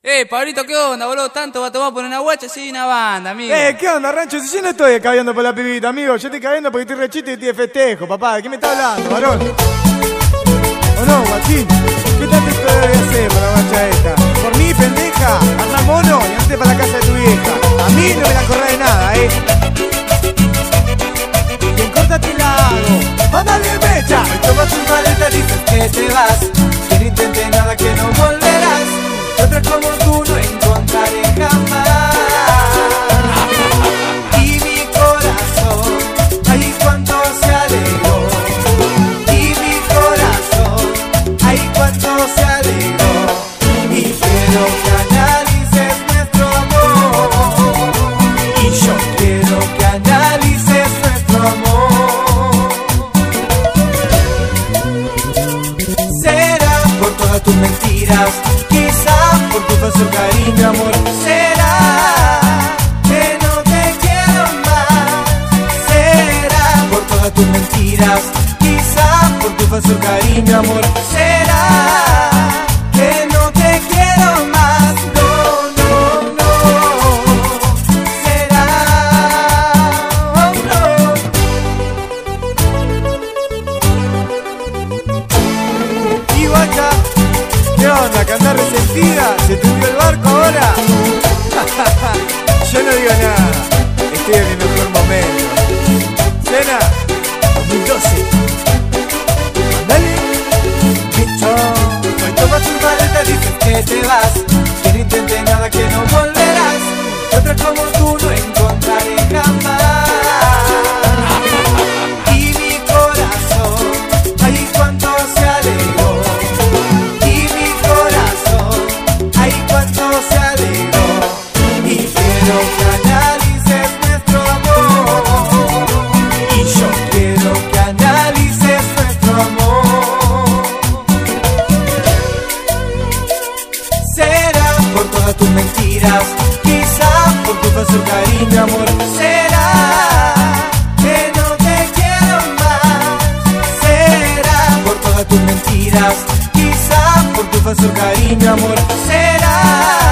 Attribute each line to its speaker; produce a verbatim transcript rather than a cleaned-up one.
Speaker 1: Eh, Pablito, ¿qué onda, boludo? ¿Tanto va a tomar por una guacha? Sí, una banda, amigo.
Speaker 2: Eh, ¿qué onda, Rancho? Si yo no estoy cabiendo por la pibita, amigo. Yo estoy cabiendo porque estoy rechito y estoy de festejo, papá. ¿De qué me está hablando, varón? ¿O no, guachín? ¿Qué tanto te debe hacer para la guacha esta? Por mí, pendeja, anda mono y andate para la casa de tu vieja. A mí no me la corré de nada, ¿eh? Bien, córtate la hago. ¡Mándale mecha!
Speaker 3: Hoy tomas tus maletas, dices que te vas, que no intenté nada, que no volverás. Otra como tú no encontraré jamás. Y mi corazón, ay, cuánto se alegró. Y mi corazón, ay, cuánto se alegró. Y quiero que analices nuestro amor. Y yo quiero que analices nuestro amor. Será por todas tus mentiras, quizá por tu falso cariño, amor. Será que no te quiero más. Será por todas tus mentiras, quizá por tu falso cariño, amor. Será que no te quiero más. No, no, no. Será, oh, no.
Speaker 2: Y guacha, ¿qué onda? ¿Que andás resentida? ¿Se te hundió el barco ahora? Yo no digo nada. Estoy en mi mejor momento. Cena dos mil doce. Dale.
Speaker 3: Bicho, hoy tomas tus maletas, dices que te vas, que no intenté nada, que no volverás. Otra como tú no encontraré jamás. Y mi corazón, ay, cuánto se alegró. Y mi corazón, ay, cuánto se alegró. Y quiero que analices nuestro amor. Y yo quiero que analices nuestro amor. Será por todas tus mentiras, quizá por tu falso cariño, amor. Será que no te quiero más. Será por todas tus mentiras, quizá por tu falso cariño, amor. Será